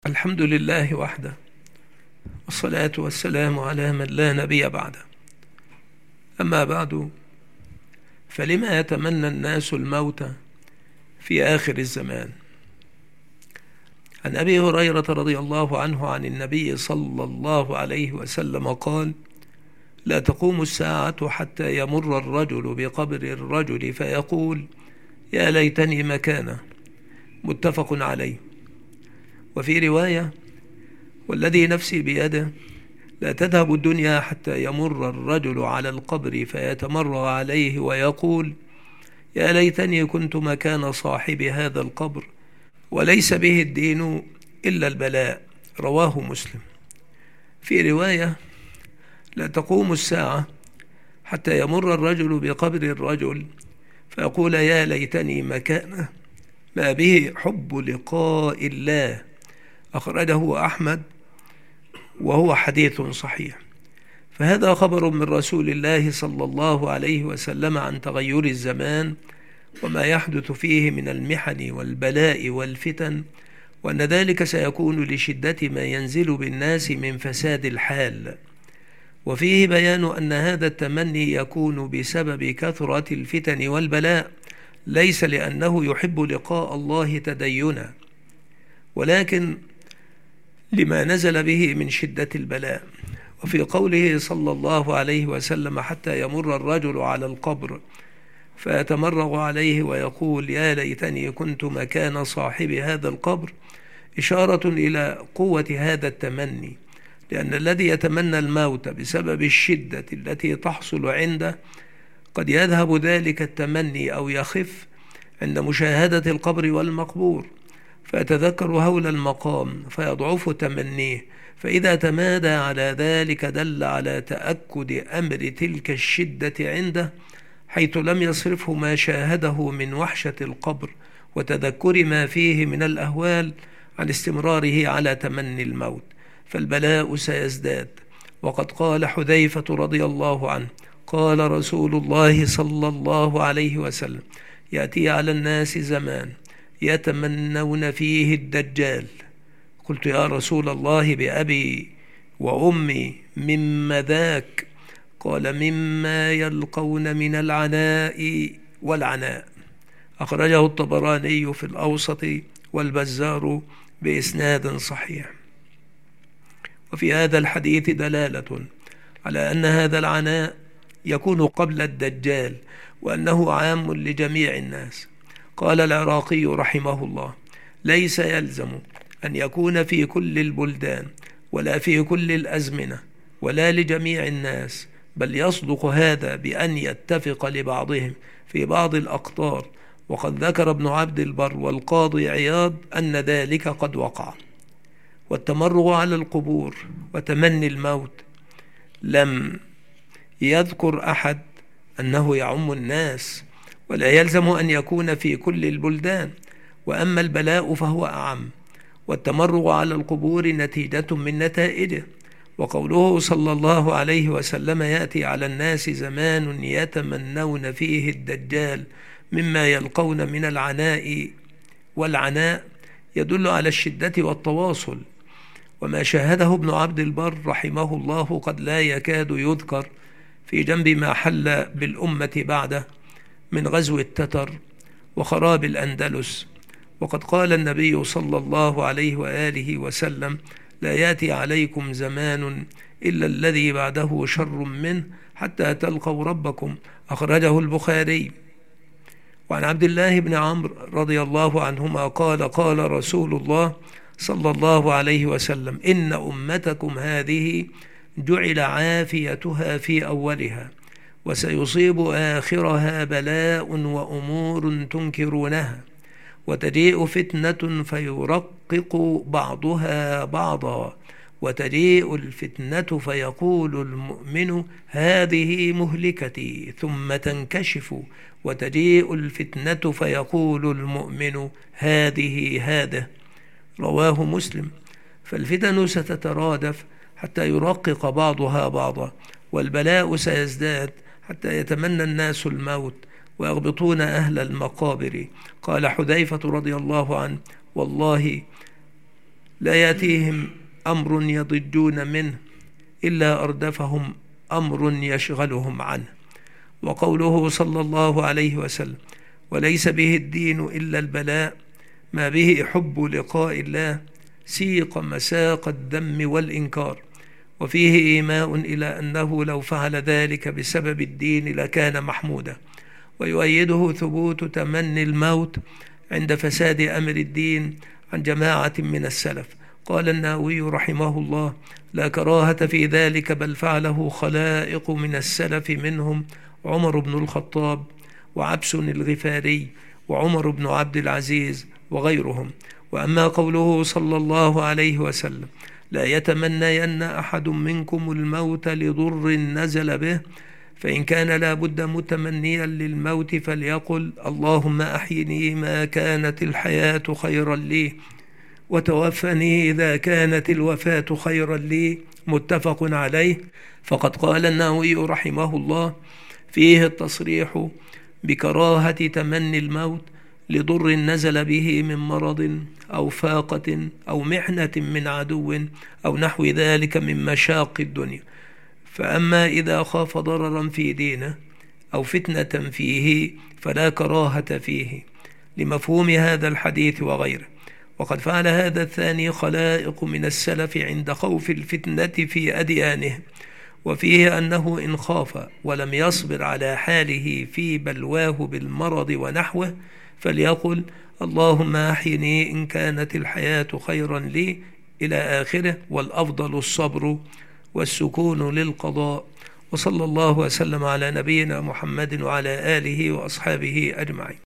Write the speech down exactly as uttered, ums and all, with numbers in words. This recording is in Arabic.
الحمد لله وحده، والصلاة والسلام على من لا نبي بعده. أما بعد، فلما يتمنى الناس الموت في آخر الزمان؟ عن أبي هريرة رضي الله عنه عن النبي صلى الله عليه وسلم قال: لا تقوم الساعة حتى يمر الرجل بقبر الرجل فيقول: يا ليتني مكانه. متفق عليه. وفي رواية: والذي نفسي بيده لا تذهب الدنيا حتى يمر الرجل على القبر فيتمرغ عليه ويقول: يا ليتني كنت مكان صاحب هذا القبر، وليس به الدين إلا البلاء. رواه مسلم. في رواية: لا تقوم الساعة حتى يمر الرجل بقبر الرجل فيقول: يا ليتني مكانه، ما به حب لقاء الله. أخرجه أحمد وهو حديث صحيح. فهذا خبر من رسول الله صلى الله عليه وسلم عن تغير الزمان وما يحدث فيه من المحن والبلاء والفتن، وأن ذلك سيكون لشدة ما ينزل بالناس من فساد الحال. وفيه بيان أن هذا التمني يكون بسبب كثرة الفتن والبلاء، ليس لأنه يحب لقاء الله تدينا، ولكن لما نزل به من شدة البلاء. وفي قوله صلى الله عليه وسلم: حتى يمر الرجل على القبر فيتمرغ عليه ويقول: يا ليتني كنت مكان صاحب هذا القبر، إشارة إلى قوة هذا التمني، لأن الذي يتمنى الموت بسبب الشدة التي تحصل عنده قد يذهب ذلك التمني أو يخف عند مشاهدة القبر والمقبور، فيتذكر هول المقام فيضعف تمنيه، فإذا تمادى على ذلك دل على تأكد أمر تلك الشدة عنده، حيث لم يصرفه ما شاهده من وحشة القبر وتذكر ما فيه من الأهوال عن استمراره على تمني الموت، فالبلاء سيزداد. وقد قال حذيفة رضي الله عنه: قال رسول الله صلى الله عليه وسلم: يأتي على الناس زمان يتمنون فيه الدجال. قلت: يا رسول الله، بأبي وأمي، مما ذاك؟ قال: مما يلقون من العناء والعناء. أخرجه الطبراني في الأوسط والبزار بإسناد صحيح. وفي هذا الحديث دلالة على أن هذا العناء يكون قبل الدجال، وأنه عام لجميع الناس. قال العراقي رحمه الله: ليس يلزم أن يكون في كل البلدان ولا في كل الأزمنة ولا لجميع الناس، بل يصدق هذا بأن يتفق لبعضهم في بعض الأقطار. وقد ذكر ابن عبد البر والقاضي عياض أن ذلك قد وقع. والتمرغ على القبور وتمني الموت لم يذكر أحد أنه يعم الناس، ولا يلزم أن يكون في كل البلدان. وأما البلاء فهو أعم، والتمرغ على القبور نتيجة من نتائجه. وقوله صلى الله عليه وسلم: يأتي على الناس زمان يتمنون فيه الدجال، مما يلقون من العناء والعناء، يدل على الشدة والتواصل. وما شاهده ابن عبد البر رحمه الله قد لا يكاد يذكر في جنب ما حل بالأمة بعده من غزو التتر وخراب الأندلس. وقد قال النبي صلى الله عليه وآله وسلم: لا يأتي عليكم زمان إلا الذي بعده شر منه حتى تلقوا ربكم. أخرجه البخاري. وعن عبد الله بن عمرو رضي الله عنهما قال: قال رسول الله صلى الله عليه وسلم: إن أمتكم هذه جعل عافيتها في أولها، وسيصيب آخرها بلاء وأمور تنكرونها، وتجيء فتنة فيرقق بعضها بعضا، وتجيء الفتنة فيقول المؤمن: هذه مهلكتي، ثم تنكشف، وتجيء الفتنة فيقول المؤمن: هذه هذه. رواه مسلم. فالفتن ستترادف حتى يرقق بعضها بعضا، والبلاء سيزداد حتى يتمنى الناس الموت ويغبطون أهل المقابر. قال حذيفة رضي الله عنه: والله لا يأتيهم أمر يضجون منه إلا أردفهم أمر يشغلهم عنه. وقوله صلى الله عليه وسلم: وليس به الدين إلا البلاء، ما به حب لقاء الله، سيق مساق الذم والإنكار. وفيه إيماء إلى أنه لو فعل ذلك بسبب الدين لكان محمودا. ويؤيده ثبوت تمني الموت عند فساد أمر الدين عن جماعة من السلف. قال النووي رحمه الله: لا كراهة في ذلك، بل فعله خلائق من السلف، منهم عمر بن الخطاب وعبس الغفاري وعمر بن عبد العزيز وغيرهم. وأما قوله صلى الله عليه وسلم: لا يتمنين أحد منكم الموت لضر نزل به، فإن كان لا بد متمنيا للموت فليقل: اللهم أحيني ما كانت الحياة خيرا لي، وتوفني إذا كانت الوفاة خيرا لي. متفق عليه. فقد قال النووي رحمه الله فيه التصريح بكراهة تمني الموت لضر نزل به من مرض أو فاقة أو محنة من عدو أو نحو ذلك من مشاق الدنيا. فأما إذا خاف ضررا في دينه أو فتنة فيه فلا كراهة فيه، لمفهوم هذا الحديث وغيره. وقد فعل هذا الثاني خلائق من السلف عند خوف الفتنة في أديانهم. وفيه أنه إن خاف ولم يصبر على حاله في بلواه بالمرض ونحوه فليقل: اللهم أحيني إن كانت الحياة خيرا لي، إلى آخره. والأفضل الصبر والسكون للقضاء. وصلى الله وسلم على نبينا محمد وعلى آله وأصحابه أجمعين.